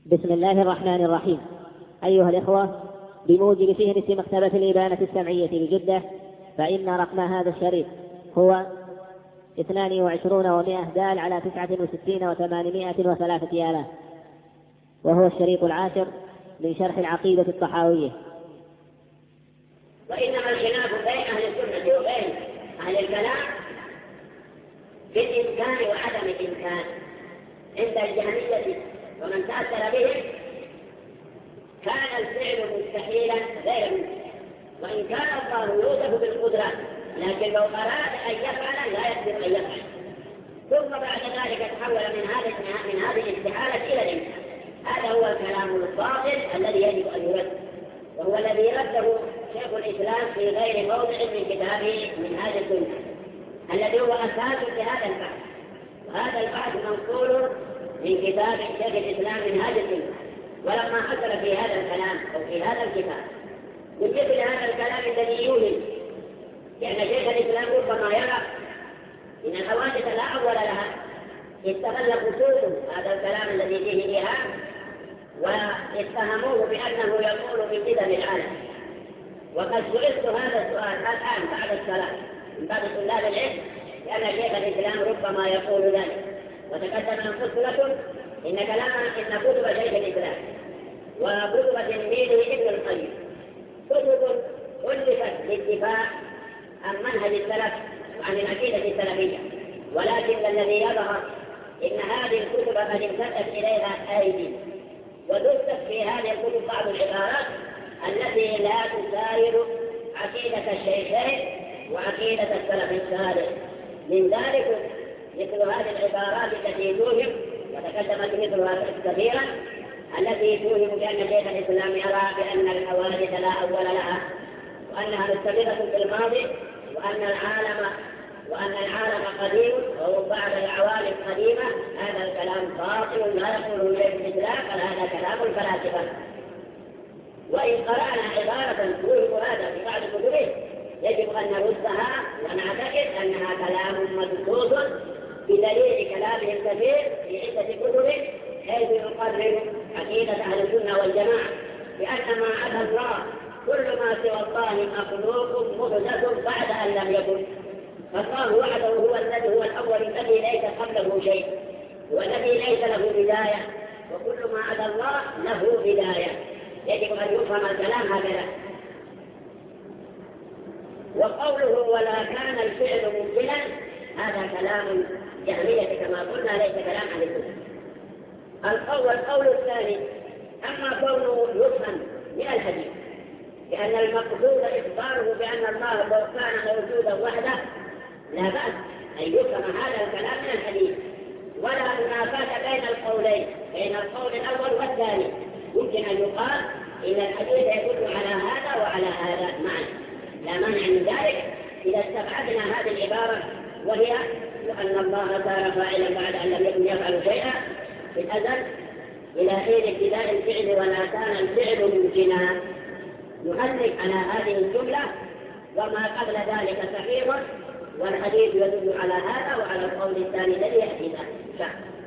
بسم الله الرحمن الرحيم. أيها الإخوة، بموجب فهرس مكتبة الإبانة السمعية بجدة، فإن رقم هذا الشريط هو 22 و100 على 69 و803 آلاف، وهو الشريط 10 من شرح العقيدة الطحاوية. وإنما الخلاف بين أهل السنة وبين أهل الكلام بالإمكان وعدم الإمكان. عند الجهمية ومن تأثر بهم كان الفعل مستحيلا غير ممكن، وإن كان الله يوصف بالقدرة لكن لو أراد أن يفعل لا يقدر أن يفعل. ثم بعد ذلك تحول من هذه الاستحالة إلى الإمكان. هذا هو الكلام الباطل الذي يجب أن يرد، وهو الذي رده شيخ الإسلام في غير موضع من كتابه من هذه السنة الذي هو أساس لهذا البحث. وهذا البحث منقول من كتاب شيخ الإسلام من هذه السنة. ولما حصل في هذا الكلام أو في هذا الكتاب من مثل هذا الكلام الذي يوهم، لأن شيخ الإسلام ربما يرى إن الحوادث لا أول لها، استغل خصوص هذا الكلام الذي فيه إيهام واتهموه بأنه يقول بقدم العالم. وقد سئلت هذا السؤال الآن بعد الصلاة من بعض طلاب العلم، لأن شيخ الإسلام ربما يقول ذلك. وتقدم أن قلت لكم إن كتب شيخ الإسلام وكتب تلميذه ابن القيم كتب ألفت للدفاع عن منهج السلف وعن العقيدة السلفية، ولكن الذي يظهر إن هذه الكتب قد امتدت إليها أيدي، ودست في هذه الكتب بعض العبارات التي لا تساير عقيدة الشيخين وعقيدة السلف الصالح. من ذلك مثل هذه العبارات التي توهم، وتقدمت مثلها كثيرا، التي توهم بأن شيخ الإسلام يرى بأن الحوادث لا أول لها، وأنها مستمرة في الماضي، وأن العالم قديم أو بعد العوالم قديمة. هذا الكلام باطل لا يقوله شيخ الإسلام، بل هذا كلام الفلاسفة. وإن قرأنا عبارة توهم هذا في بعض كتبه يجب أن نردها ونعتقد أنها كلام مدسوس بدليل كلامه الكثير في عدة كتبه، حيث يقرر عقيدة أهل السنة والجماعة بأن ما عدا الله كل ما سوى الله مخلوق محدث بعد أن لم يكن. فالله وحده هو الذي هو الأول الذي ليس قبله شيء، والذي ليس له بداية، وكل ما عدا الله له بداية. يجب أن يفهم الكلام هكذا. وقوله ولا كان الفعل ممكنا هذا كلام جهمية كما قلنا، ليس كلام أهل السنة. القول الثاني، أما كونه يفهم من الحديث لأن المقصود إخباره بأن الله لو كان موجودا وحده لا بأس أن يفهم هذا الكلام من الحديث، ولا منافاة بين القولين، بين القول الأول والثاني. يمكن أن يقال إن الحديث يدل على هذا وعلى هذا معا، لا مانع من ذلك إذا استبعدنا هذه العبارة، وهي أن الله كان فاعلا بعد أن لم يكن يفعل شيئا في الأزل إلى حين ابتداء الفعل ولا كان الفعل ممكنا. نحرك على هذه الجملة وما قبل ذلك صحيح، والحديث يدل على هذا وعلى القول الثاني الذي يأتي ذلك.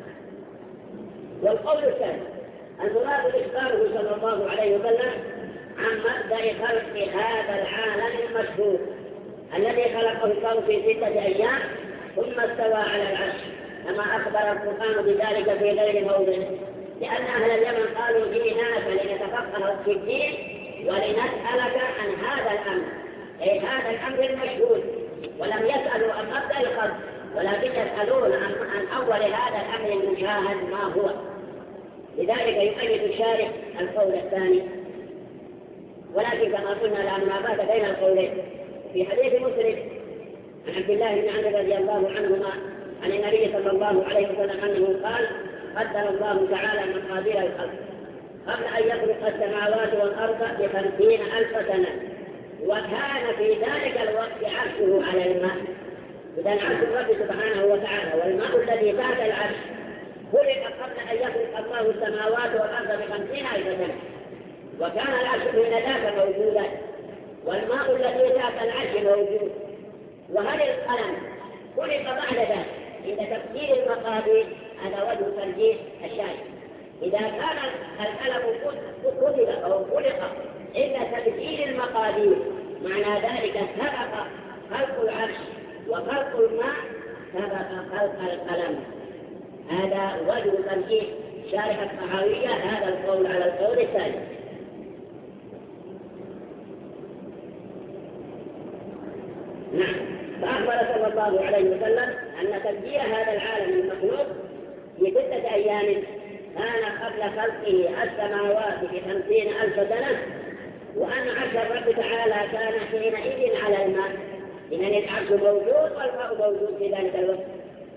والقول الثاني المراد إخباره صلى الله عليه وسلم عن مبدأ خلق هذا العالم المشهور الذي خلقه الله في 6 أيام ثم استوى على العرش، كما أخبر القرآن بذلك في غير موضع. لأن أهل اليمن قالوا جئناك لنتفقه في الدين ولنسألك عن هذا الأمر، أي هذا الأمر المشهور، ولم يسألوا عن مبدأ الخلق، ولكن يسألون عن أول هذا الأمر المشاهد ما هو. لذلك يؤيد الشارح القول الثاني، ولكن كما قلنا لا منافاة بين القولين. في حديث مسلم عن عبد الله بن عمرو رضي الله عنهما عن النبي صلى الله عليه وسلم أنه قال قدر الله تعالى مقادير الخلق قبل أن يخلق السماوات والأرض ب50,000 سنة، وكان في ذلك الوقت عرشه على الماء. إذا عرش الرب سبحانه وتعالى والماء الذي تحت العرش خلق قبل أن يخلق الله السماوات والأرض ب50,000 سنة، وكان العرش من ذاك موجودا، والماء الذي تحت العرش موجود. وهل القلم خلق بعد ذلك عند تفسير المقادير؟ هذا وجه ترجيح الشاهد. إذا كان القلم كتب أو خلق إلا تبديل المقادير، معنى ذلك سبق خلق العرش وخلق الماء سبق خلق القلم. هذا وجه ترجيح شارح الطحاوية هذا القول على القول الثاني. نعم. فأخبر صلى الله عليه وسلم أن تدبير هذا العالم المخلوق في 6 أيام كان قبل خلقه السماوات ب50,000 سنة، وأن عرش الرب تعالى كان حينئذ على الماء، إذن العرش موجود والماء موجود في ذلك الوقت.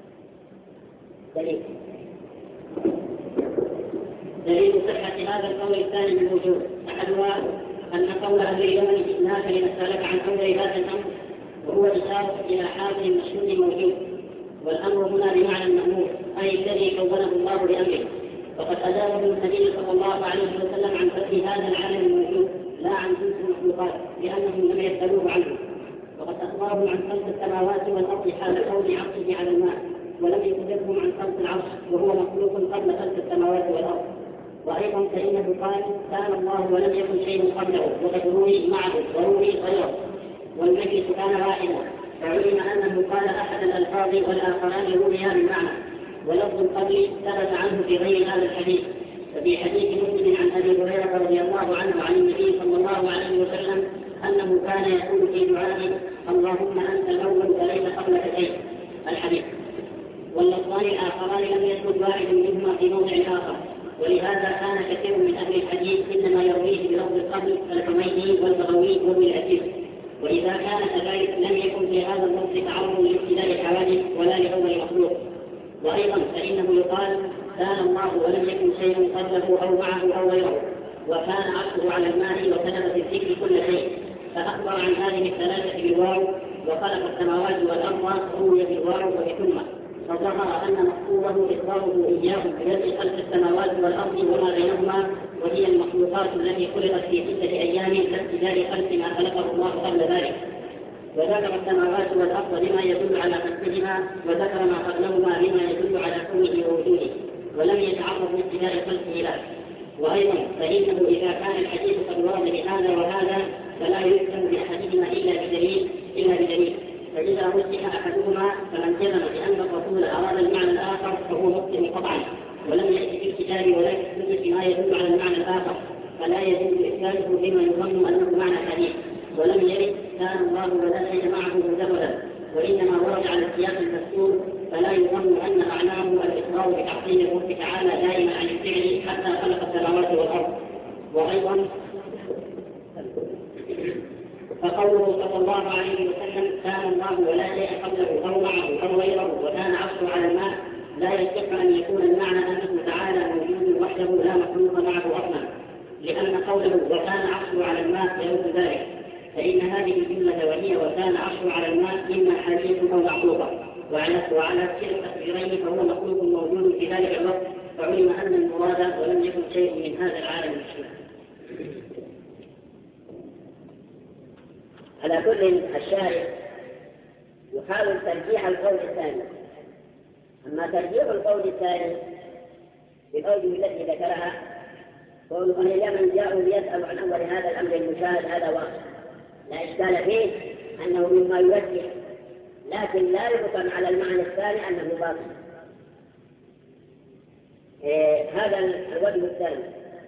دليل صحة هذا القول الثاني بالوجود أحدها أن قول أهل اليمن جئناك لنسألك عن أمر هذا الأمر، وهو إشارة إلى حال مشهود موجود، والأمر هنا بمعنى المأمور أي الذي كونه الله لأمره، وقد أجابه النبي صلى الله عليه وسلم عن فتح هذا العالم الموجود لا عن جنس المخلوقات لأنهم لم يسألوه عنه، وقد أخبرهم عن خلق السماوات والأرض حال كون عرشه على الماء، ولم يخبرهم عن خلق العرش وهو مخلوق قبل خلق السماوات والأرض. وأيضا فإنه قال كان الله ولم يكن شيء قبله وقد روي معه وروي غيره، والمجلس كان واحدا، فعلم أنه قال أحد الألفاظ والآخران رويا بالمعنى، ولفظ القبل ثبت عنه في غير هذا الحديث. ففي حديث مسلم عن أبي هريرة رضي الله عنه عن النبي صلى الله عليه وسلم أنه كان يقول في دعائه اللهم أنت الأول فليس قبلك شيء الحديث. واللفظان الآخران لم يثبت واحد منهما في موضع آخر، ولهذا كان كثير من أهل الحديث إنما يرويه بلفظ القبل كالحميدي والبغوي وابن الأثير. وإذا كان كذلك لم يكن في هذا اللفظ تعرض لابتلاء الحوادث ولا لأول مخلوق. وأيضا فإنه يقال كان الله ولم يكن شيء قبله أو معه أو غيره، وكان عرشه على الماء وكتب في الذكر كل شيء، فأخبر عن هذه الثلاثة بالواو، وخلق السماوات والأرض روي بالواو وبثم، فظهر أن مقصوده إخباره إياهم ببدء خلق السماوات والأرض وما بينهما، وهي المخلوقات التي خلقت في 6 أيام كابتداء خلق ما خلقه الله قبل ذلك. وذكر السماوات والأرض لما يدل على خلقهما، وذكر ما قبلهما لما يدل على كونه ووجوده، ولم يتعرض لابتداء خلقه له. وأيضا فإنه إذا كان الحديث قد ورد بهذا وهذا فلا يحكم بأحدهما إلا بدليل، فإذا رجح أحدهما فمن جزم بأن الرسول أراد المعنى الآخر فهو مخطئ قطعا، ولم يأتي في الكتاب ولا في السنة ما يدل على المعنى الآخر، فلا يجوز إثباته بما يظن أنه معنى حديث. ولم يرد كان الله ولا شيء معه مجردا، وإنما ورد على السياق المذكور، فلا يظن أن معناه الإقرار بتعظيم الرب تعالى دائما عن الفعل حتى خلق السماوات والأرض. وأيضا فقوله صلى الله عليه وسلم كان الله ولا شيء قبله أو معه أو غيره وكان عرشه على الماء لا يصح أن يكون المعنى أنه تعالى موجود وحده لا مخلوق معه أصلا، لأن قوله وكان عرشه على الماء يرد ذلك، فإن هذه الجملة وهي وكان عرشه على الماء إما حديث أو معقوبة، وعلى كلا التقديرين فهو مخلوق موجود في ذلك الوقت، فعلم أن المراد ولم يكن شيء من هذا العالم المشهور. على كل الشارع يحاول ترجيح القول الثاني. أما ترجيح القول الثاني بالأوجه التي ذكرها قول أهل اليمن جاءوا ليسألوا عن أول هذا الأمر المشاهد هذا واقع لا إشكال فيه أنه مما يرجح، لكن لا يحكم على المعنى الثاني أنه باطل. هذا الوجه الثاني.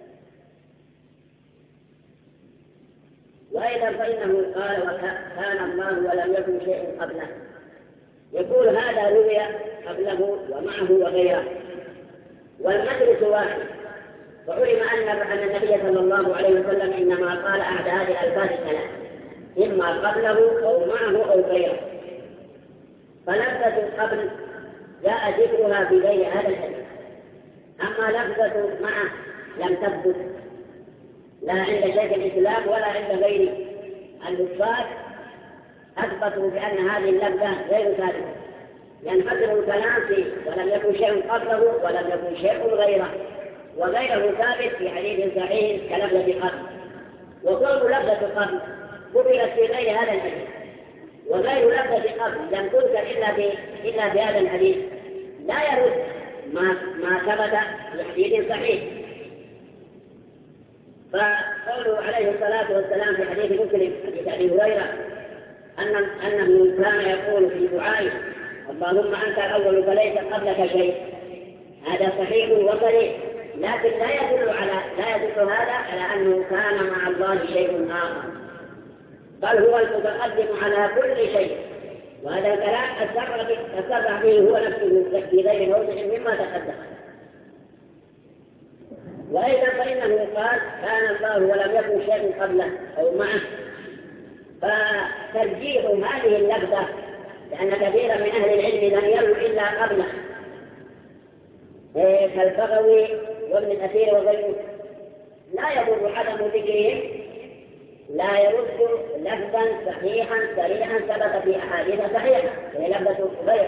وأيضا فإنه قال وكان الله ولم يكن شيء قبله، يقول هذا روي قبله ومعه وغيره، والمجلس واحد، وعلم أن النبي صلى الله عليه وسلم إنما قال أحد هذه الألفاظ الثلاث، إما قبله أو معه أو غيره. فلفظة قبل جاء ذكرها في غير هذا الحديث، أما لفظة معه لم تثبت لا عند شيخ الإسلام ولا عند غير النفاذ، أثبتوا بأن هذه اللفظة غير ثابتة، ينفصل الكلام فيه ولم يكن شيء قبله ولم يكن شيء غيره، وغيره ثابت في حديث صحيح كلفظة قبل. وكل لفظة قبل قبلت في غير هذا الحديث، وغير لفظة قبل لم تذكر إلا بهذا الحديث، لا يرد ما ثبت في حديث صحيح. فقوله عليه الصلاة والسلام في حديث مسلم حديث أبي هريرة أنه كان يقول في دعائه: اللهم أنت الأول فليس قبلك شيء. هذا صحيح وصريح، لكن لا يدل هذا على أنه كان مع الله شيء آخر، بل هو المتقدم على كل شيء. وهذا الكلام أسرع به هو نفسه في غير موضع مما تقدم. وأيضا فإنه قال: كان الله ولم يكن شيء قبله أو معه. فترجيح هذه اللفظة، لأن كثيرا من أهل العلم لم يروا إلا قبله كالبغوي وابن الأثير وغيره، لا يضر عدم ذكرهم، لا يرد لفظا صحيحا صريحا ثبت في أحاديث صحيحة، وهي لفظة غير.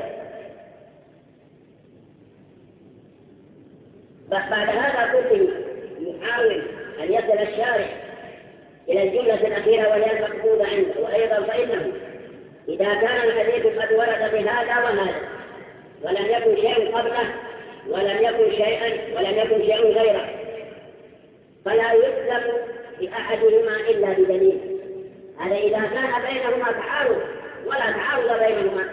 بعد هذا كله يحاول أن يصل الشارع إلى الجملة الأخيرة وهي المقصودة عنده. وأيضا فإنه إذا كان الحديث قد ورد بهذا وهذا ولم يكن شيء قبله ولم يكن شيء غيره، فلا يلزم بأحدهما إلا بدليل. هذا إذا كان بينهما تعارض ولا تعارض بينهما،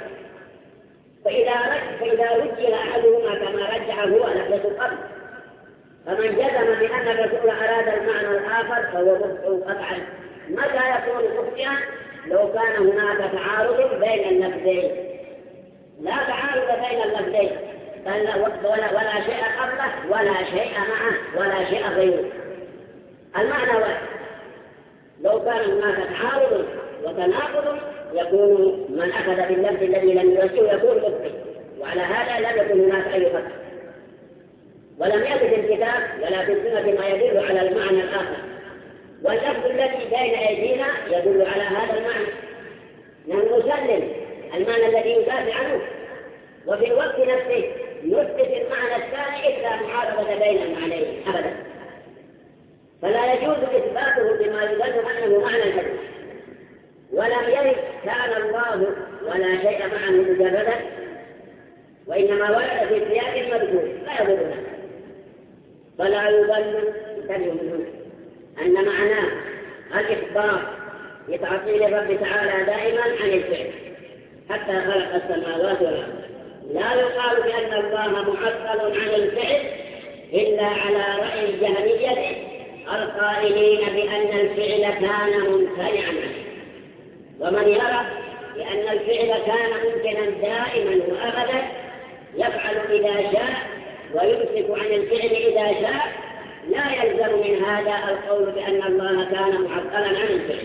فإذا رجح أحدهما كما رجح هو لفظة قبل، فمن جزم بأن الرسول أراد المعنى الآخر فهو مخطئ قطعا. متى يكون مخطئا؟ لو كان هناك تعارض بين اللفظين. لا تعارض بين اللفظين، ولا شيء قبله ولا شيء معه ولا شيء غيره، المعنى واحد. لو كان هناك تعارض وتناقض يكون من أخذ باللفظ الذي لم يوجه يكون مخطئ، وعلى هذا لا يكون هناك أي خطأ. ولم يرد في الكتاب ولا في السنة ما يدل على المعنى الآخر، واللفظ الذي بين أيدينا يدل على هذا المعنى. نحن نسلم المعنى الذي يدافع عنه، وفي الوقت نفسه نثبت المعنى الثاني إلا معارضة بين المعنيين أبدا. فلا يجوز إثباته بما يظن أنه معنى الحديث. ولم يرد كان الله ولا شيء معه مجردا، وإنما ورد في سياق مذكور لا يضرنا. فلا يظن أن معناه الإخبار بتعطيل الرب تعالى دائما عن الفعل حتى خلق السماوات والأرض. لا يقال بأن الله معطل عن الفعل إلا على رأي الجهمية القائلين بأن الفعل كان ممتنعا عنه. ومن يرى بأن الفعل كان ممكنا دائما وأبدا يفعل إذا شاء ويمسك عن الفعل إذا شاء، لا يلزم من هذا القول بأن الله كان معطلا عن الفعل.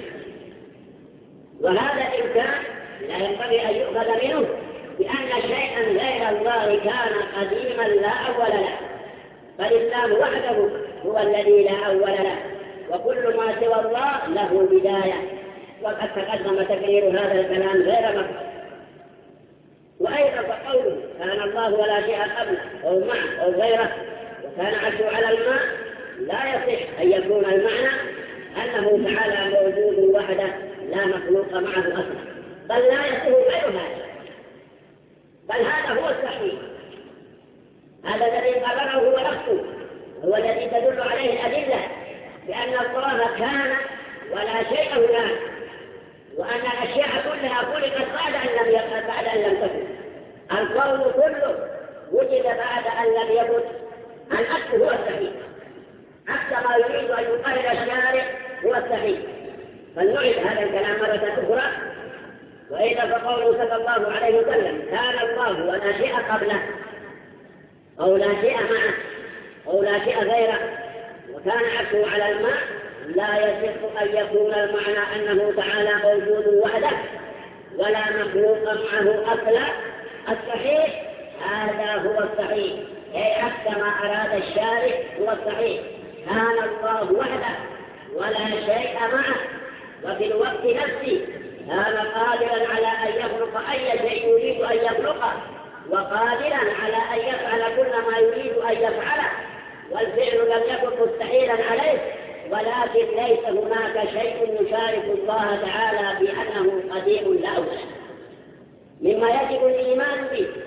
وهذا الإمكان لا ينبغي أن يؤخذ منه بأن شيئا غير الله كان قديما لا أول له، بل الله وحده هو الذي لا أول له، وكل ما سوى الله له بداية. وقد تقدم تكرير هذا الكلام غير مفهوم. وأيضا فقوله كان الله ولا شيء قبله أو معه أو غيره وكان عرشه على الماء لا يصح أن يكون المعنى أنه تعالى موجود وحده لا مخلوق معه أصلا، بل لا يصح غير هذا، بل هذا هو الصحيح. هذا الذي قرره هو نفسه، هو الذي تدل عليه الأدلة بأن الله كان ولا شيء هناك، وأن الأشياء كلها خلقت بعد أن لم تكن. القول كله وجد بعد أن لم يكن. العكس هو الصحيح، عكس ما يريد أن يقرر الشارع هو الصحيح. فلنعيد هذا الكلام مرة أخرى. وإذا فقوله صلى الله عليه وسلم كان الله ولا شيء قبله أو لا شيء معه أو لا شيء غيره وكان عرشه على الماء، لا يصح أن يكون المعنى أنه تعالى موجود وحده ولا مخلوق معه أصلا. الصحيح هذا هو الصحيح، أي عكس ما أراد الشارع هو الصحيح. كان الله وحده ولا شيء معه، وفي الوقت نفسه كان قادرا على أن يخلق أي شيء يريد أن يخلقه، وقادرا على أن يفعل كل ما يريد أن يفعله، والفعل لم يكن مستحيلا عليه، ولكن ليس هناك شيء يشارك الله تعالى بأنه قديم لا أول. مما يجب الإيمان به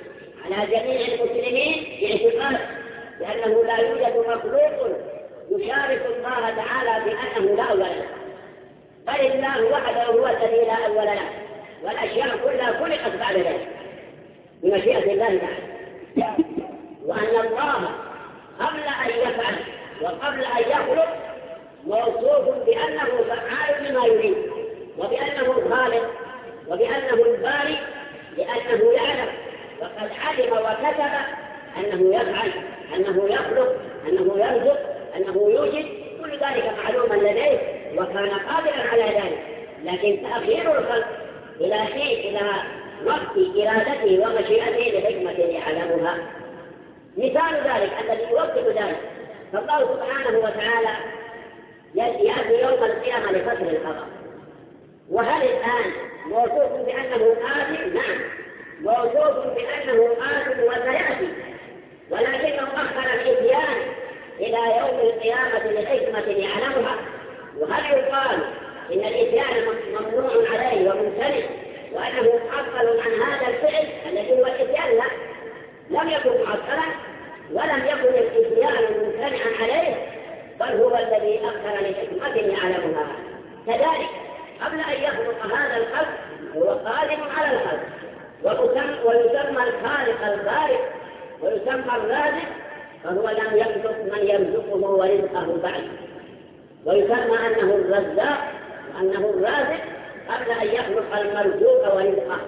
على جميع المسلمين باعتقاد لأنه لا يوجد مخلوق يشارك الله تعالى بأنه لا أول له، بل الله وحده هو الذي لا أول له، والأشياء كلها خلقت بعد ذلك بمشيئة الله تعالى، وأن الله قبل أن يفعل وقبل أن يخلق موصوف بأنه فعال لما يريد، وبأنه الخالق، وبأنه الباري، لأنه يعلم وقد علم وكتب أنه يفعل، أنه يخلق، أنه يرزق، أنه يوجد، كل ذلك معلوما لديه وكان قادرا على ذلك. لكن تأخير الخلق إلى وقت إرادته ومشيئته لحكمة يعلمها. مثال ذلك الذي يوقف ذلك فالله سبحانه وتعالى يأتي يوم القيامة لفصل القضاء، وهل الآن موصوف بأنه آت؟ نعم، موصوف بأنه آت وسيأتي، ولكنه أخر الإتيان إلى يوم القيامة لحكمة يعلمها. وهل يقال إن الإتيان ممنوع عليه وممتنع وأنه معطل عن هذا الفعل الذي هو الإتيان؟ لا، لم يكن معطلا ولم يكن الإتيان ممتنعا عليه، بل هو الذي أخر لحكمة يعلمها. كذلك قبل أن يخلق هذا الخلق هو قادر على الخلق، ويسمى الخالق البارئ ويسمى الرازق، فهو لم يخلق من يرزقه ورزقه بعد، ويسمى أنه الرزاق وأنه الرازق قبل أن يخلق المرزوق ورزقه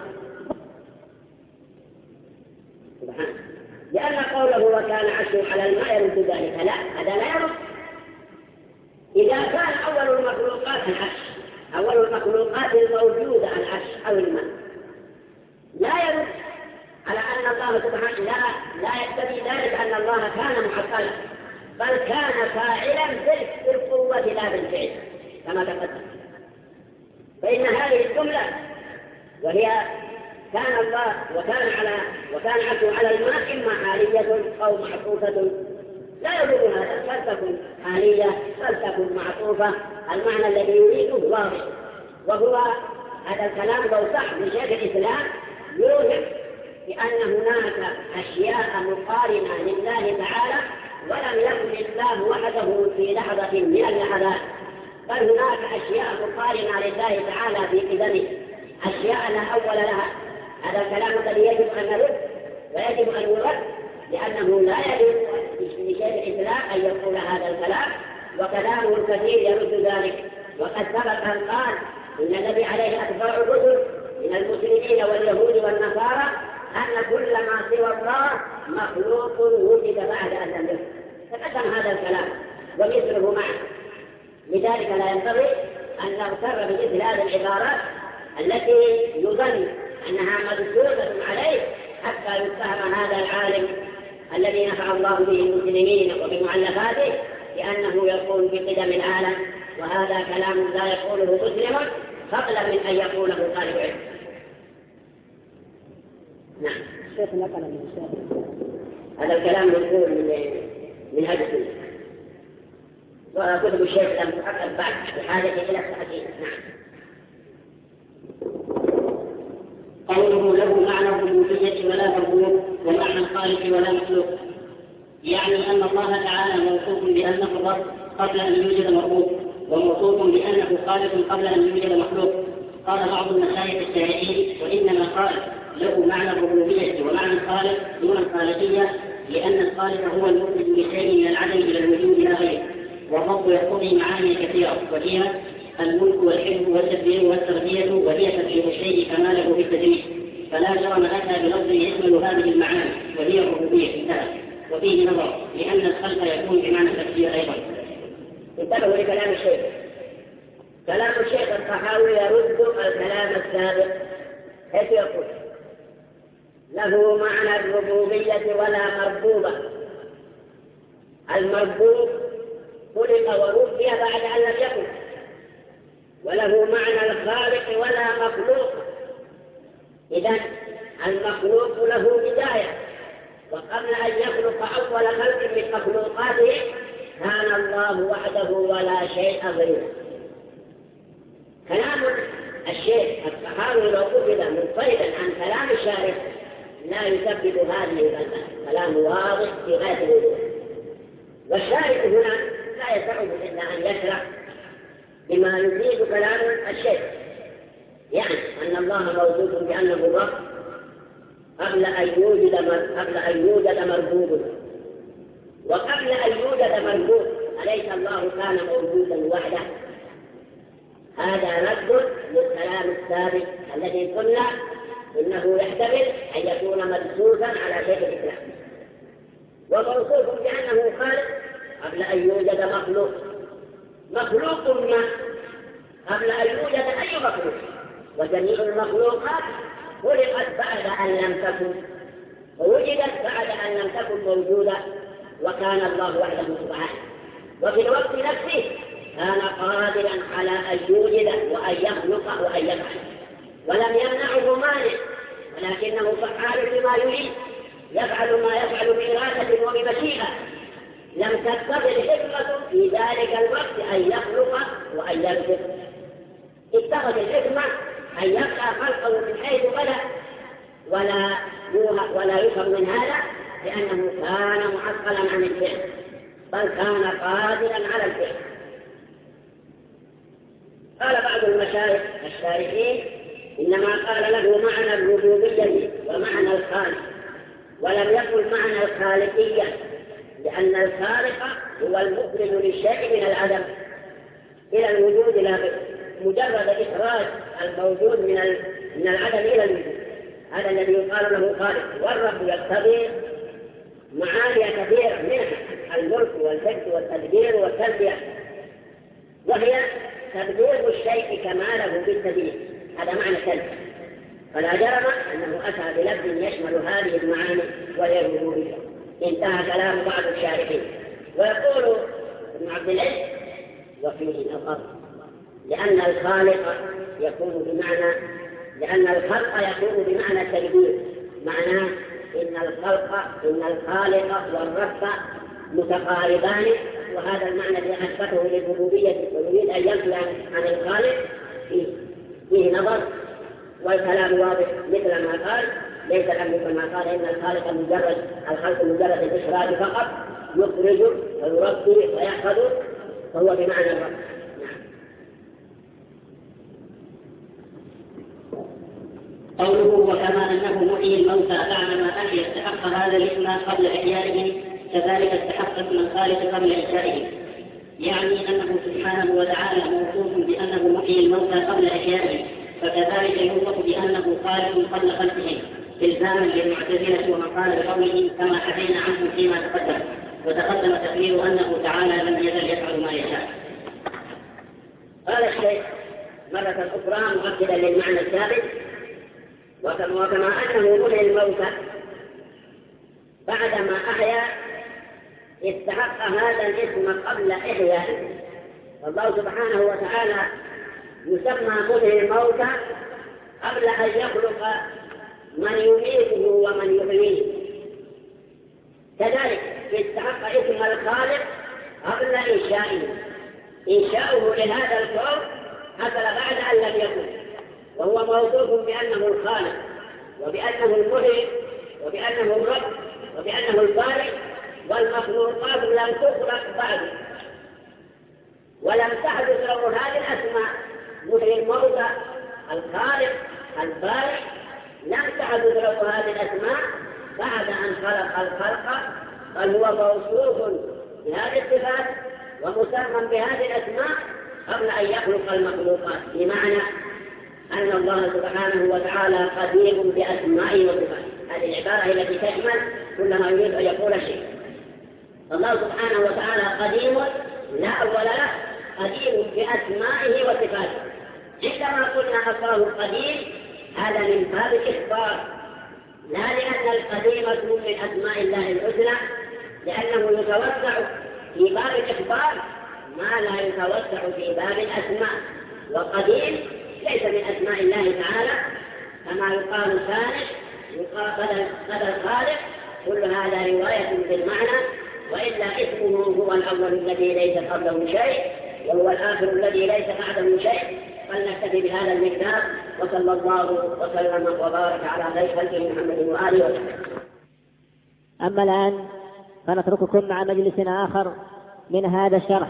سبحانه. لأن قوله وكان عرشه على الماء يرد ذلك، لا، هذا لا يرد. إذا كان أول المخلوقات العرش، أول المخلوقات الموجودة العرش أو الماء، لا يرد على أن الله سبحانه لا يقتضي ذلك أن الله كان معطلا، بل كان فاعلا بالقوة لا بالفعل كما تقدم. فإن هذه الجملة وهي كان الله وكان عرشه على الماء إما حالية أو معطوفة، لا يريد هذا، فلتكن حالية فلتكن معطوفة، المعنى الذي يريده واضح. وهو هذا الكلام لو صح من شيخ الإسلام يوهم بأن هناك أشياء مقارنة لله تعالى ولم يكن الله وحده في لحظة من اللحظات، بل هناك أشياء مقارنة لله تعالى في قدمه، أشياء لا أول لها. هذا الكلام الذي يجب أن نرد ويجب أن يرد، لأنه لا يجب لشيخ الإسلام أن يقول هذا الكلام، وكلامه الكثير يرد ذلك. وقد سبق أن قال إن الذي عليه أتباع الرسل من المسلمين واليهود والنصارى أن كل ما سوى الله مخلوق وجد بعد أن لم يكن. تقدم هذا الكلام ومثله معه، لذلك لا ينبغي أن نغتر بمثل هذه العبارات التي يظن أنها مدسوسة عليه حتى يتهم هذا العالم الذي نفع الله به المسلمين وبمؤلفاته بأنه يقول بقدم العالم، وهذا كلام لا يقوله مسلم فضلا من أن يقوله طالب علم. نعم، الشيخ نقل من الشيخ هذا الكلام منقول من هذا السنة، وكتب الشيخ لم تحقق بعد بحاجة إلى التحقيق. نعم. قوله له معنى الربوبية ولا مربوب ومعنى الخالق ولا مخلوق، يعني أن الله تعالى موصوف بأنه الرب قبل أن يوجد مربوب، وموصوف بأنه خالق قبل أن يوجد مخلوق. قال بعض المشايخ الشافعيين وإنما قال له معنى الربوبية ومعنى الخالق دون الخالقية، لأن الخالق هو المخرج بشيء من العدم إلى الوجود لا غير، والرب يقتضي معاني كثيرة، وهي الملك والحفظ والتدبير والتربية، وهي تدبير الشيء كماله في التدريب، فلا جرم أتى بلفظ يشمل هذه المعاني وهي الربوبية انتهى. وفيه نظر لأن الخلق يكون بمعنى التدبير أيضا. انتبهوا لكلام الشيخ. كلام الشيخ الطحاوي يرد الكلام السابق، حيث يقول له معنى الربوبية ولا مربوبة. المربوب خلق وربي بعد أن لم يكن، وله معنى الخالق ولا مخلوق. إذن المخلوق له بداية، وقبل أن يخلق أول خلق من مخلوقاته كان الله وحده ولا شيء غيره. كلام الشيخ الطحاوي لو قبل منفردا عن كلام الشارع لا يسبب هذه البلبلة. كلام واضح في غاية الوضوح. والشاهد هنا لا يسعه إلا أن يشرح بما يفيد كلام الشيخ، يعني أن الله موجود بأنه الرب قبل أن يوجد مربوب، وقبل أن يوجد مربوب أليس الله كان موجودا وحده؟ هذا رد للكلام السابق الذي قلنا إنه يحتمل أن يكون مدسوسا على شيء الإسلام، وموصوف بأنه خالق قبل أن يوجد مخلوق ما قبل أن يوجد أي مخلوق، وجميع المخلوقات خلقت بعد أن لم تكن، ووجدت بعد أن لم تكن موجودة، وكان الله وحده سبحانه. وفي الوقت نفسه كان قادرا على أن يوجد وأن يخلق وأن يفعل، ولم يمنعه مانع، ولكنه فعال لما يريد، يفعل ما يفعل بإرادة وبمشيئة. لم تقتضي الحكمة في ذلك الوقت أن يخلق وأن يرزق، اتخذ الحكمة أن يبقى خلقه من حيث بدأ، ولا يفهم من هذا لأنه كان معطلا عن الفعل، بل كان قادرا على الفعل. قال بعض المشايخ الشارحين إنما قال له معنى الربوبية ومعنى الخالق، ولم يقل معنى الخالقية، لأن الخالق هو المخرج للشيء من العدم إلى الوجود، لا مجرد إخراج الموجود من العدم إلى الوجود، هذا الذي يقال له خالق. والرب يقتضي معاني كثيرة منها الملك والحفظ والتدبير والتربية، وهي تدبير الشيء كماله بالتدبير، هذا معنى كلمة. فلا جرم أنه أتى بلفظ يشمل هذه المعاني وهي الربوبية. انتهى كلام بعض الشارحين. ويقول ابن عبد العز وفيه نظر، لأن الخلق يكون بمعنى التدبير، معناه إن الخالق والرب متقاربان، وهذا المعنى الذي أثبته للربوبية ويريد أن ينفي عن الخالق فيه نظر. والكلام واضح مثل ما قال، ليس الأمر كما قال إن الخلق مجرد الإشراك فقط، يخرج ويربي ويحفظ، فهو بمعنى الرب. قوله وكما أنه محيي الموتى بعدما أحيا استحق هذا الاسم قبل إحيائه، كذلك استحق اسم الخالق قبل إنشائه، يعني أنه سبحانه وتعالى موصوف بأنه محيي الموتى قبل إحيائه، فكذلك يوصف بأنه خالق قبل خلقه، إلزاما للمعتزلة ومقال بقوله كما حكينا عنه فيما تقدم. وتقدم تقرير أنه تعالى لم يزل يفعل ما يشاء. قال الشيخ مرة أخرى مؤكدا للمعنى الثابت، وكما أنه محيي الموتى بعدما أحيا استحق هذا الاسم قبل إحيائه. والله سبحانه وتعالى يسمى محيي الموتى قبل أن يخلق من يميته ومن يحييه، كذلك استحق اسم الخالق قبل إنشاؤه لهذا الكون حصل بعد أن لم يكن، وهو موصوف بأنه الخالق وبأنه المحيي وبأنه الرب وبأنه البارئ، والمخلوقات لم تخلق بعد ولم تحدث له هذه الأسماء، محيي الموتى الخالق البارئ، لم تحدث له هذه الأسماء بعد أن خلق الخلق، بل هو موصوف بهذه الصفات ومسمى بهذه الأسماء قبل أن يخلق المخلوقات، بمعنى أن الله سبحانه وتعالى قدير بأسمائه وصفاته. هذه العبارة التي تشمل كل ما يريد أن يقول شيء. الله سبحانه وتعالى قديم لا أول له، قديم بأسمائه وصفاته. عندما قلنا الله قديم هذا من باب الإخبار، لا لأن القديم من أسماء الله الحسنى، لأنه يتوسع في باب الإخبار ما لا يتوسع في باب الأسماء. وقديم ليس من أسماء الله تعالى، كما يقال ثالث يقال بدل خالق، كل هذا رواية بالمعنى، وإلا اسمه هو الأول الذي ليس قبله شيء، وهو الآخر الذي ليس بعده شيء. فلنكتفي بهذا المقدار وصلى الله وسلم وبارك على خير خلقه محمد وآله وسلم. أما الآن فنترككم مع مجلس آخر من هذا الشرح.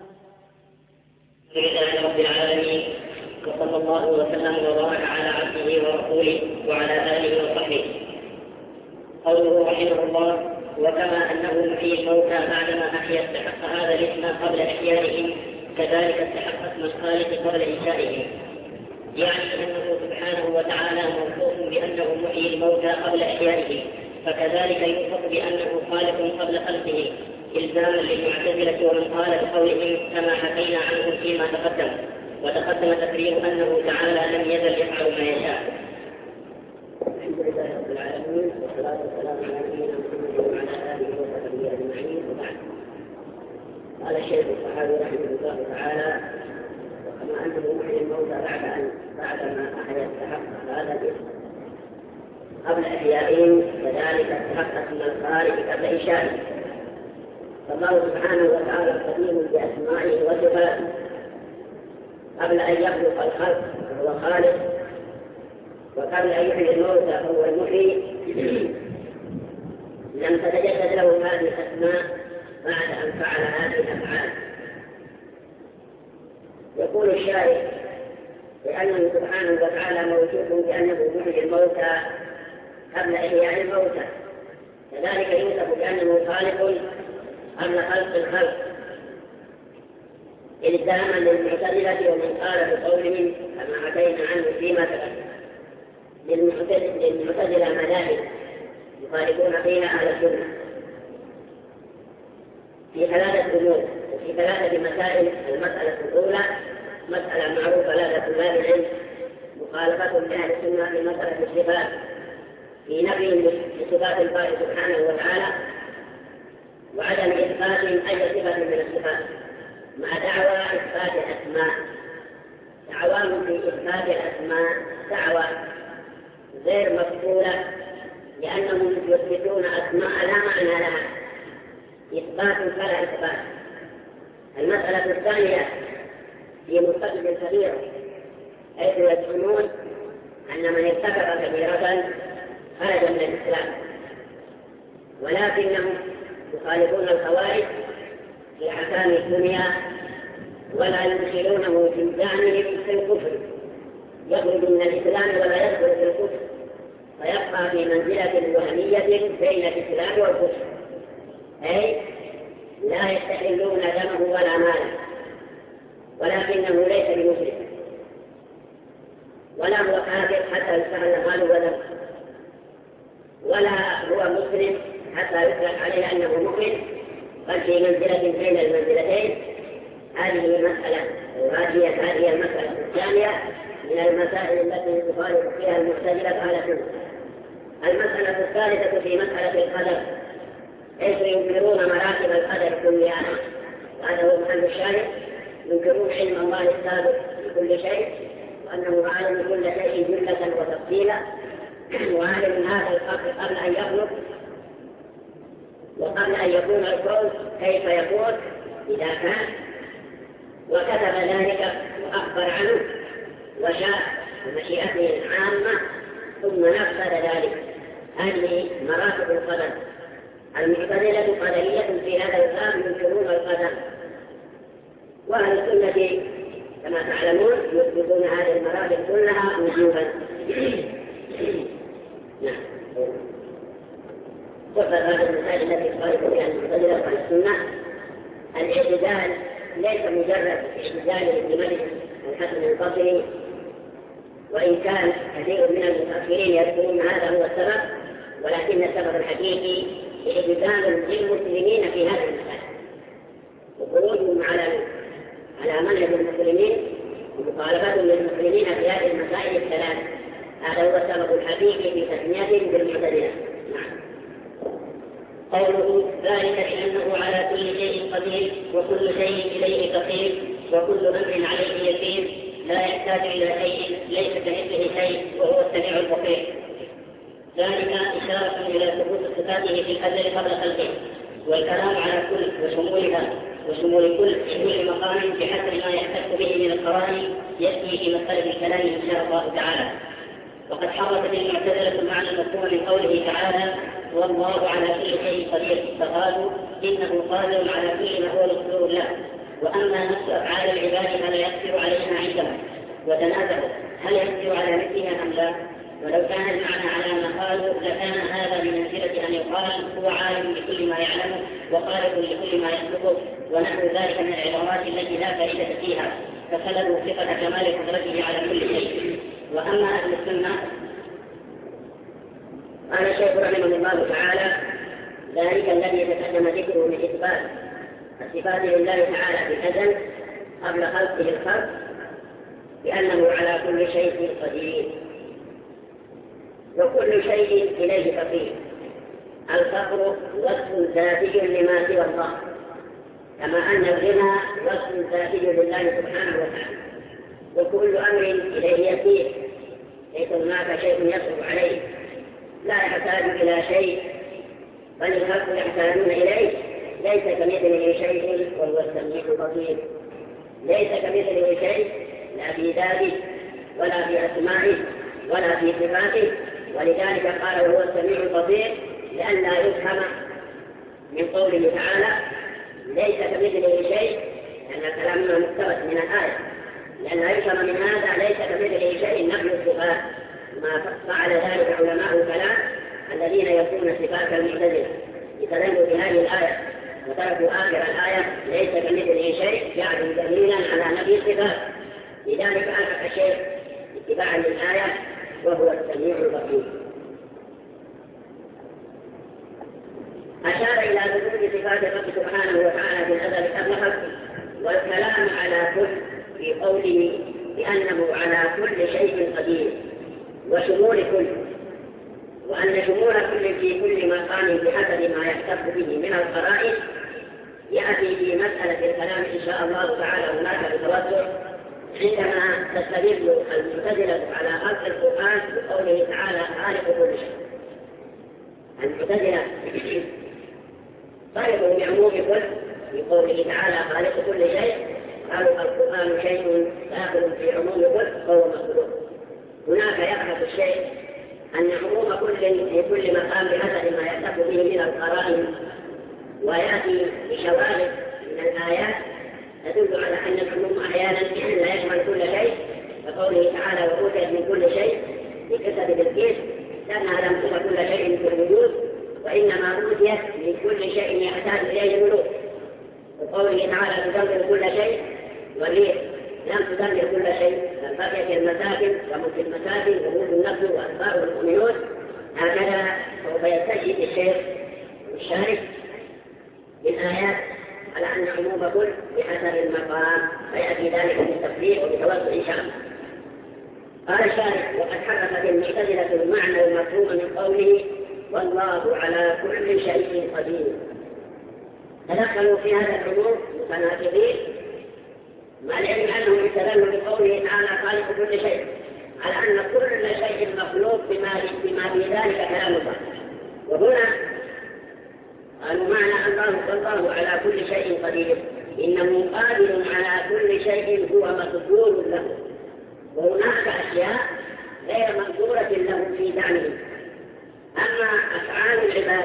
الحمد لله رب العالمين، وصلى الله وسلم وبارك على عبده ورسوله وعلى آله وصحبه. قوله رحمه الله: وكما أنه يحيي الموتى بعدما أحيا استحق هذا الاسم قبل إحيائهم، كذلك استحق اسم الخالق قبل إنشائهم. يعني أنه سبحانه وتعالى موصوف بأنه يحيي الموتى قبل إحيائهم، فكذلك يوصف بأنه خالق قبل خلقه، إلزاما للمعتزلة ومن قال بقولهم كما حكينا عنهم فيما تقدم. وتقدم تقرير أنه تعالى لم يزل يفعل ما يشاء. الحمد لله رب العالمين، والصلاة والسلام على نبينا محمد وعلى آله وصحبه أجمعين، وبعد. قال الشيخ الصحابي رحمه الله تعالى: وكما أنه يحيي الموتى بعدما أحيا استحق هذا الاسم قبل إحيائهم، كذلك استحق اسم الخالق قبل إنشائه. فالله سبحانه وتعالى قديم بأسمائه وصفاته قبل أن يخلق الخلق فهو خالق، وقبل أن يحيي الموتى فهو المحيي. لم تتجدد له هذه الأسماء بعد أن فعل هذه الأفعال. يقول الشارع لأنه سبحانه وتعالى موصوف بأنه يحيي الموتى قبل إحياء الموتى، كذلك يوصف بأنه خالق قبل خلق الخلق، إلزاما للمعتزلة ومن قال بقولهم كما حكينا عنه فيما تقدم. للمعتزلة مذاهب يخالفون فيها أهل السنة في ثلاثة أمور وفي ثلاثة مسائل. المسألة الأولى مسألة معروفة لدى طلاب العلم، مخالفة لأهل السنة في مسألة الصفات، في نفي لصفات الله سبحانه وتعالى وعدم إثبات أي صفة من الصفات، مع دعوى إثبات الأسماء. دعواهم في إثبات الأسماء دعوى غير مقبولة، لأنهم يثبتون أسماء لا معنى لها، إثبات فلا إثبات. المسألة الثانية في مرتكب كبيرة، حيث يزعمون أن من ارتكب كبيرة خرج من الإسلام، ولكنهم يخالفون الخوارج في أحكام الدنيا ولا يدخلونه في زعمهم في الكفر، يخرج من الإسلام ولا يدخل في الكفر، فيبقى في منزلة وهمية بين الإسلام والكفر، أي لا يستحلون دمه ولا ماله، ولكنه ليس بمسلم، ولا هو كافر حتى يستحل ماله ودمه، ولا هو مسلم حتى يطلق عليه أنه مؤمن، بل في منزلة بين المنزلتين. هذه المسألة هذه المسألة الثانية من المسائل التي تخالف فيها المعتزلة أهل السنة. المسألة الثالثة في مسألة القدر، حيث ينكرون مراتب القدر كلها، هذا هو محل الشاهد. ينكرون علم الله السابق بكل شيء، وأنه عالم كل شيء جملة وتفصيلا، وعالم هذا الخلق قبل أن يخلق وقبل أن يكون الكون كيف يكون إذا كان، وكتب ذلك وأخبر عنه وشاء بمشيئته العامة ثم نفذ ذلك. هذه مراتب القدر. المعتزلة قدرية في هذا الباب ينكرون القدر، وأهل السنة كما تعلمون يثبتون هذه المراتب كلها وجوبا. نعم. وفق هذه المسائل التي تخالف فيها المعتزلة وأهل السنة. الاعتزال ليس مجرد اعتزال ابن مالك الحسن البصري، وإن كان كثير من المتأخرين يذكرون هذا هو السبب، ولكن السبب الحقيقي اعتزال للمسلمين في هذه المسائل وخروجهم على منهج المسلمين ومخالفتهم للمسلمين في هذه المسائل الثلاث. هذا هو السبب الحقيقي في تسميتهم بالمعتزلة. نعم. قوله ذلك لأنه على كل شيء قدير وكل شيء إليه فقير وكل أمر عليه يسير لا يحتاج إلى شيء ليس كمثله شيء وهو السميع البصير. ذلك إشارة إلى ثبوت صفاته في الأزل قبل خلقه، والكلام على كل وشمولها وشمول كل مقام بحسب ما يحتج به من القرائن يأتي في مسألة الكلام إن شاء الله تعالى. وقد حرفت المعتزلة المعنى المذكور من قوله تعالى والله على كل شيء قدير، فقالوا إنه قادر على كل ما هو مقدور له. وأما نفس أفعال العباد فلا يقدر عليها عندهم، وتنازعوا هل يقدر على مثلها أم لا. ولو كان المعنى على ما قالوا لكان هذا بمنزلة أن يقال هو عالم بكل ما يعلمه وخالق لكل ما يخلقه ونحو ذلك من العبارات التي لا فائدة فيها، فسلبوا ثقة كمال قدرته على كل شيء. وأما أهل السنة قال الشيخ رحمه الله تعالى ذلك الذي يتقدم ذكره من إثبات الصفات لله تعالى في الأزل قبل خلقه الخلق بأنه على كل شيء قدير وكل شيء إليه فقير. الفقر وصف ذاتي لما سوى الله، كما أن الغنى وصف ذاتي لله سبحانه وتعالى. وكل أمر إليه يسير، ليس هناك شيء يصعب عليه، لا يحتاج إلى شيء، بل الخلق يحتاجون إليه. ليس كمثله شيء وهو السميع البصير. ليس كمثله شيء لا في ذاته ولا في أسمائه ولا في صفاته، ولذلك قال وهو السميع البصير لئلا يفهم من قوله تعالى ليس كمثله شيء، لأن كلامنا مقتبس من الآية، لأن يفهم من هذا ليس كمثله شيء نفي الصفات، ما فعل ذلك علماء الكلام الذين يكون صفات المعتزلة يستدلوا بهذه الآية وتركوا آخر الآية ليس كمثله شيء يعني دليلا على نفي الصفات. لذلك ألحق الشيخ اتباعا للآية وهو السميع البصير. أشار إلى ثبوت صفات الرب سبحانه وتعالى في الأزل قبل خلقه، والكلام على كل في قوله بأنه على كل شيء قدير، وشمول كل، وأن شمول كل في كل مقام بحسب ما يحتف به من القرائن يأتي في مسألة الكلام إن شاء الله تعالى هناك بتوسع عندما تستدل المعتزلة على خلق القرآن بقوله تعالى خالق كل شيء. المعتزلة خالقوا بعموم كل بقوله تعالى خالق كل شيء، قالوا القرآن شيء داخل في عموم كل فهو مخلوق. هناك يخلق الشيء أن عموم كل في كل مقام بحسب ما يحتف به من القرائن، ويأتي بشواهد من الآيات تدل على أن العموم أحيانا لا يشمل كل شيء، كقوله تعالى وأوتيت من كل شيء بكسب بالكيس، لأنها لم تكن كل شيء في الوجود، وإنما أوتيت من كل شيء يحتاج إليه الملوك. وقوله تعالى تدمر كل شيء، والريح لم تدمر كل شيء، بل بقيت المساكن وملك المساكن وملك النفس وأسباب المؤمنون. هكذا سوف يستشهد الشيخ الشارح بالآيات على أن عموم كل بحسب المقام، فيأتي ذلك بالتفسير وبتوسع إن شاء الله. قال الشارح وقد حرفت المعتزلة المعنى المفهوم من قوله والله على كل شيء قدير، تدخلوا في هذا العموم متناقضين، مع العلم أنهم استدلوا بقوله تعالى خالق كل شيء على أن كل شيء مخلوق بما في ذلك كلام الله. وهنا قالوا معنى الله على كل شيء قدير إنه قادر على كل شيء هو مقدور له، وهناك أشياء غير مقدورة له في زعمه. أما أفعال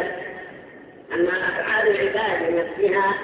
العباد نفسها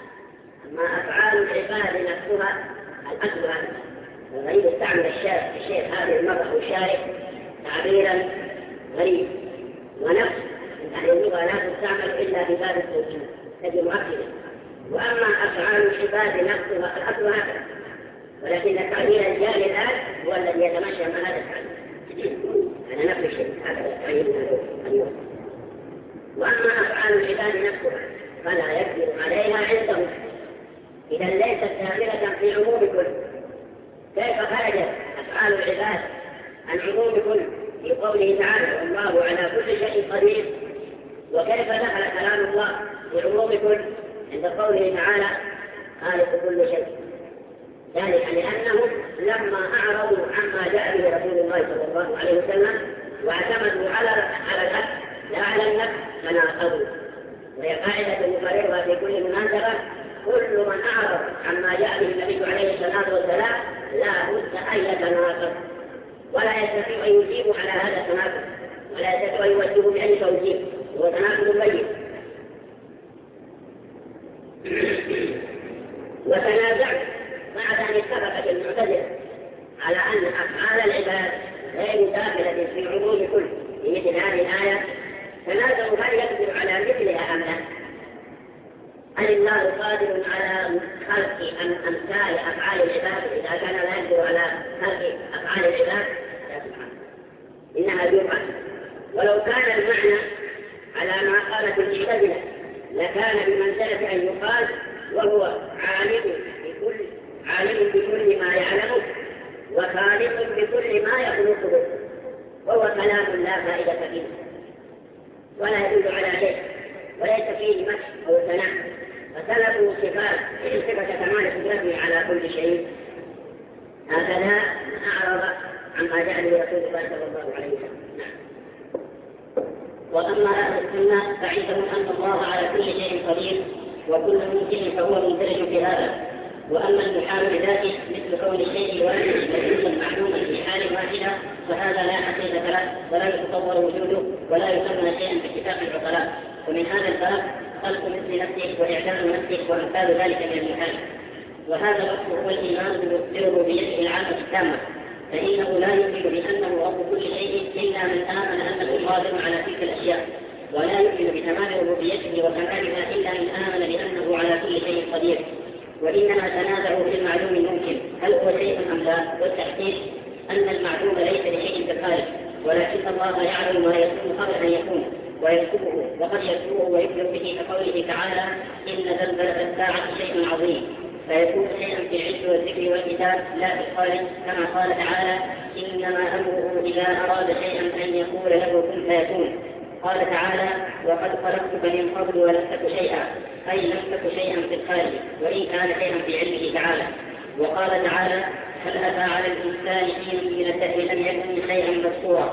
الأصل هذا غريب استعمل الشيخ هذه المرة والشارع تعبيرا غريب، ونفس يعني اللغة لا تستعمل إلا في باب التوكيد تجي مؤكدة. وأما أفعال العباد نفسها الأصل هذا، ولكن التعبير الجاري الآن هو الذي يتمشى مع هذا التعبير على نفس الشيء هذا التعبير اليوم. وأما أفعال العباد نفسها فلا يقدر عليها عنده، إذا ليست داخلة في عموم كل. كيف خرجت أفعال العباد عن عموم كل في قوله تعالى والله على كل شيء قدير، وكيف دخل كلام الله في عموم كل عند قوله تعالى خالق كل شيء؟ ذلك لأنهم لما أعرضوا عما جاء به رسول الله صلى الله عليه وسلم واعتمدوا على الحق لا على النفس تناقضوا. وهي قاعدة مقررة في كل مناسبة، كل من أعرض عما جاء به النبي عليه الصلاة والسلام لا بد أن يتناقض، ولا يستطيع أن يجيب على هذا التناقض، ولا يستطيع أن يوجهه بأي توجيه، هو تناقض بين. وتنازعت بعد أن اتفقت المعتزلة على أن أفعال العباد غير داخلة في عموم كل في مثل هذه الآية، تنازعوا هل يقدر على مثلها أم لا؟ هل الله قادر على خلق أمثال أفعال العباد إذا كان لا يقدر على خلق أفعال العباد؟ لا سبحانه، إنها جرأة. ولو كان المعنى على ما قالت المعتزلة لكان بمنزلة أن يقال وهو عالم بكل ما يعلمه وخالق بكل ما يخلقه، وهو كلام لا فائدة فيه ولا يدل على شيء وليس فيه مدح أو ثناء، فسلبوا صفة كمال قدرته على كل شيء. هكذا أعرض عما جاء به رسول الله صلى الله عليه وسلم. وأما أهل السنة فعندهم أن الله على كل شيء قدير وكل ممكن فهو مندرج في هذا. وأما المحال بذاته مثل كون الشيء واحد مجوزا معلوما في حال واحدة فهذا لا حقيقة له ولا يتصور وجوده ولا يسمى شيئا باتفاق العقلاء. ومن هذا الباب خلق مثل نفسك وإعدام نفسك وأمثال ذلك من المحال. وهذا الأصل هو الإيمان بربوبيته العامة التامة، فإنه لا يؤمن بأنه رب كل شيء إلا من آمن أنه قادر على تلك الأشياء، ولا يؤمن بكمال ربوبيته وكمالها إلا من آمن بأنه على كل شيء قدير. وإنما تنازعوا في المعلوم الممكن هل هو شيء أم لا، والتحقيق أن المعلوم ليس لشيء كالخارج، ولكن الله يعلم ما يكون قبل أن يكون ويكتبه وقد يكتبه ويخبر به كقوله تعالى إن زلزلة الساعة شيء عظيم، فيكون شيئا في العلم والذكر والكتاب لا في الخارج، كما قال تعالى إنما أمره إذا أراد شيئا أن يقول له كن فيكون. قال تعالى وقد خلقتك من قبل ولم تك شيئا، أي لم تك شيئا في الخارج وإن كان شيئا في علمه تعالى. وقال تعالى هل أتى على الإنسان حين من الدهر لم يكن شيئا مذكورا.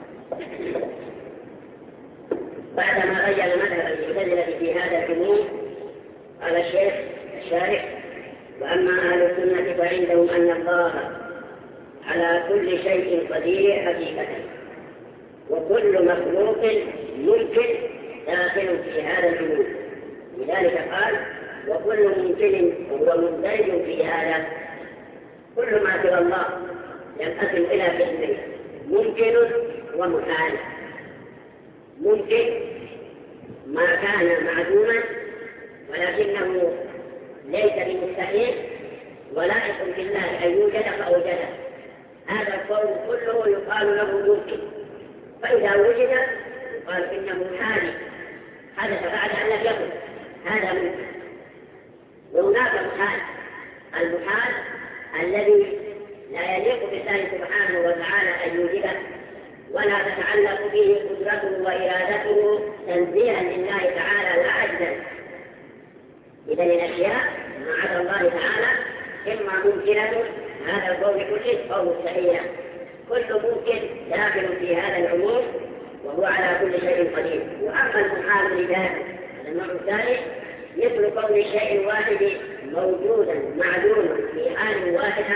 بعدما بين مذهب المعتزلة في هذا العموم قال الشيخ الشارح وأما أهل السنة فعندهم أن الله على كل شيء قدير حقيقة، وكل مخلوق ممكن داخل في هذا العموم. لذلك قال وكل ممكن وهو مندرج في هذا. كل ما سوى الله ينقسم إلى قسمين: ممكن ومحال. ممكن ما كان معدوما ولكنه ليس بمستحيل ولائق بالله أن يوجد فأوجده، هذا القول كله يقال له ممكن. فإذا وجد يقال إنه حادث حدث بعد أن لم يكن، هذا ممكن. وهناك محال، المحال الذي لا يليق بالله سبحانه وتعالى أن يوجده ولا تتعلق به قدرته وإرادته تنزيها لله تعالى لا عجزا. إذن الأشياء ما عدا الله تعالى إما ممكنة، هذا القول كله أو مستحيل. كل ممكن داخل في هذا العموم وهو على كل شيء قدير. وأما المحال لذاته النوع الثاني مثل كون الشيء الواحد موجودا معلوما في حال واحدة،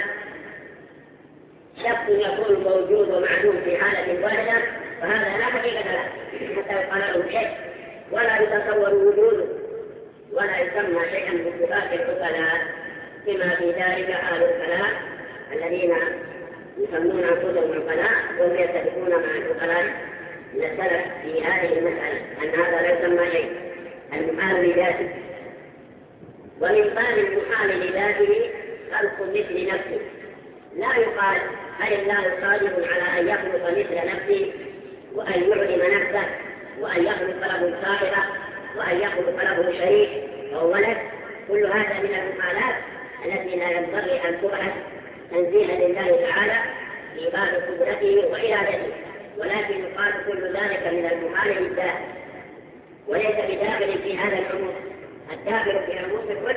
شخص يكون موجود ومعلوم في حالة واحدة فهذا لا حقيقة له حتى يقال له شيء ولا يتصور وجوده ولا يسمى شيئا باتفاق العقلاء، بما في ذلك أهل الكلام الذين يسمون أنفسهم عقلاء وهم يتفقون مع العقلاء من السلف في هذه المسألة أن هذا لا يسمى شيء. المحال لذاته، ومن باب المحال لذاته خلق مثل نفسه. لا يقال هل الله قادر على أن يخلق مثل نفسه وأن يعلم نفسه وأن يخلق له صاحبه وأن يخلق له شريك أو ولد. كل هذا من المحالات التي لا ينبغي أن تبحث تنزيها لله تعالى في باب قدرته وإرادته، ولكن يقال كل ذلك من المحال لله وليس بداخل في هذا العموم. الداخل في عموم الكل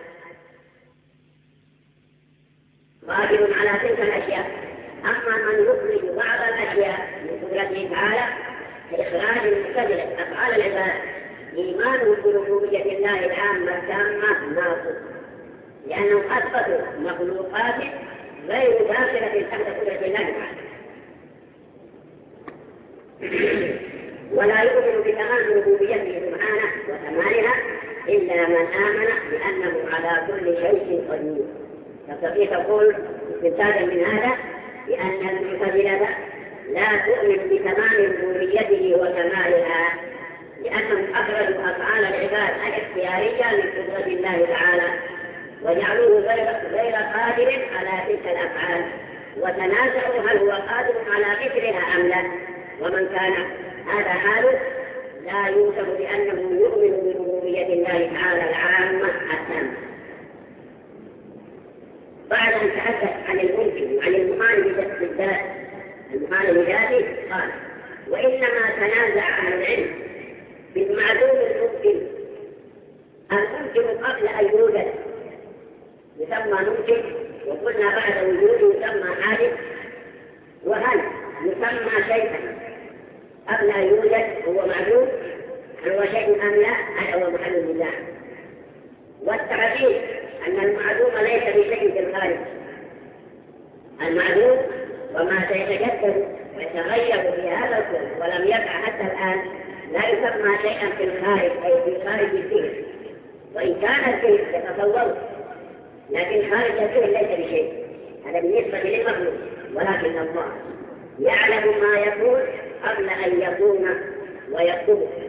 قادر على تلك الأشياء. أما من يخرج بعض الأشياء من قدرته تعالى كإخراج المعتزلة أفعال العباد إيمانهم بربوبية الله العامة التامة ناقص، لأنهم أثبتوا مخلوقات غير داخلة تحت قدرة الله تعالى، ولا يؤمن بتمام ربوبيته سبحانه وكمالها إلا من آمن بأنه على كل شيء قدير. تستطيع تقول استنتاجا من هذا بأن المعتزلة لا تؤمن بتمام ربوبيته وكمالها، لأنهم أخرجوا أفعال العباد الاختيارية من قدرة الله تعالى وجعلوه غير قادر على تلك الأفعال، وتنازعوا هل هو قادر على مثلها أم لا. ومن كان هذا حاله لا يوصف بأنه يؤمن بربوبية الله تعالى العامة التامة. بعد أن تحدث عن الممكن وعن المخالف بالذات المخالف بذاته قال: وإنما تنازع أهل العلم بالمعدوم الممكن. الممكن قبل أن يوجد يسمى ممكن، وقلنا بعد وجوده يسمى حادث. وهل يسمى شيئا قبل أن يوجد هو معدوم هل هو شيء أم لا؟ هذا هو محل النزاع. والتعبير أن المعدوم ليس بشيء في الخارج، المعدوم وما سيتجدد ويتغير في هذا الكون ولم يقع حتى الآن لا يسمى شيئا في الخارج أي في خارج الذهن، وإن كان الذهن يتصور لكن خارج الذهن ليس بشيء. هذا بالنسبة للمخلوق، ولكن الله يعلم ما يكون قبل أن يكون ويكتبه.